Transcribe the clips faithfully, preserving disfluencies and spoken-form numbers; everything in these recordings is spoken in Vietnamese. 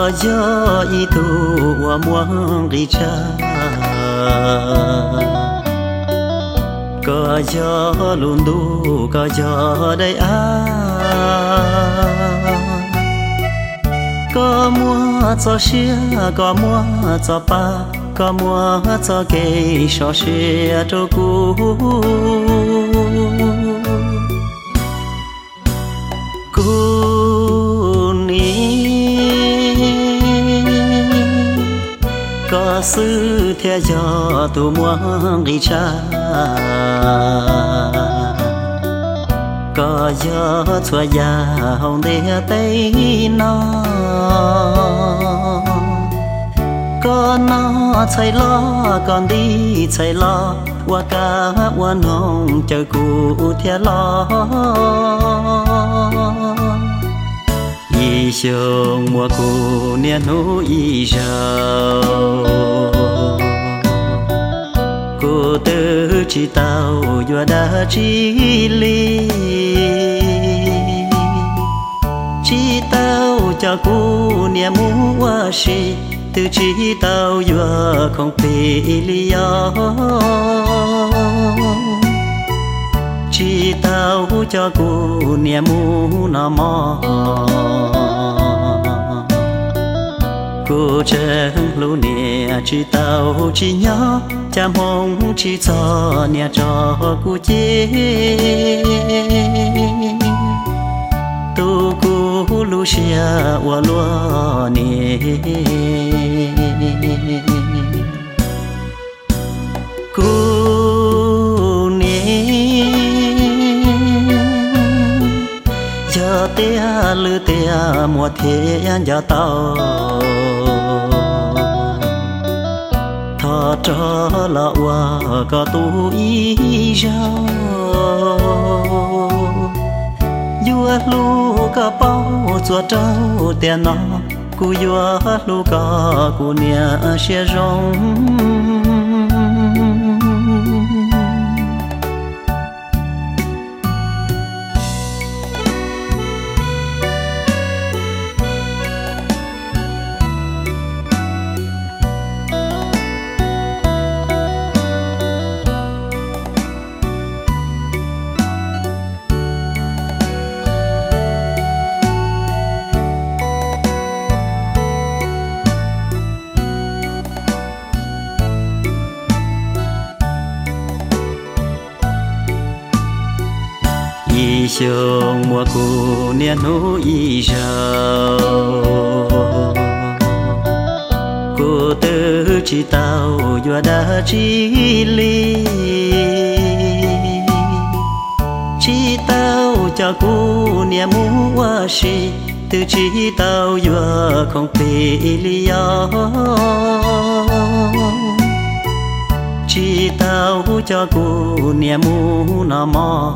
có gió y thu qua muang đi cha có gió luôn đủ có gió đây à có mua cho xia có mua cho pa có mua cho cây cho xia cho cũ cũ ní có sự theo gió tu muang đi cha có gió xua già hồng đê tây nó có nó chạy lo còn đi chạy lo qua cả qua nông chờ cụ theo lo y sương mùa cụ niên hú y giàu cô tư chỉ tao vừa đã chỉ ly chỉ tao cho cô niềm mua si từ chỉ tao vừa không bị lý do chỉ tao cho cô niềm mua nó mò cô chẳng lưu nè chỉ tao chỉ nhớ chăm hồng chỉ cho nè cho cô chế tu cô lưu xia qua lúa nè cô nè giờ tia lư tia mùa thế giờ tao thọ cho lọ qua có tu ý giàu vua lu có bao chùa trâu tiền nó cu vua lu có cu nia xe rong y sương mùa cụ niên hú y giàu cô tư chỉ tao vừa đã chỉ ly chỉ tao cho cô niềm mua si từ chỉ tao vừa không bị lý do chỉ tao cho cô niềm mua nó mò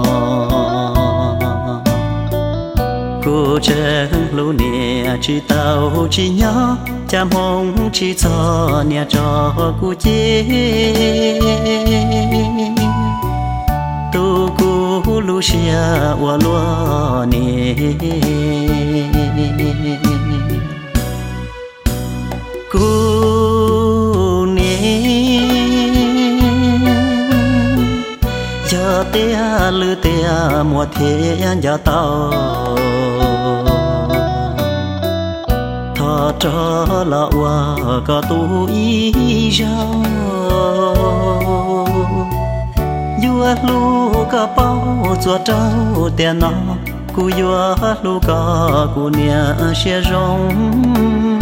cô chẳng lưu nè chỉ tao chỉ nhớ chăm hồng chỉ cho nè cho cô chế tu cô lưu xia qua lúa nè cô nè giờ tia lư tia mùa thế giờ tao thọ cho lọ qua có tu ý giàu vua lu có bao chùa trâu tiền nó cu vua lu có cu nia xe rong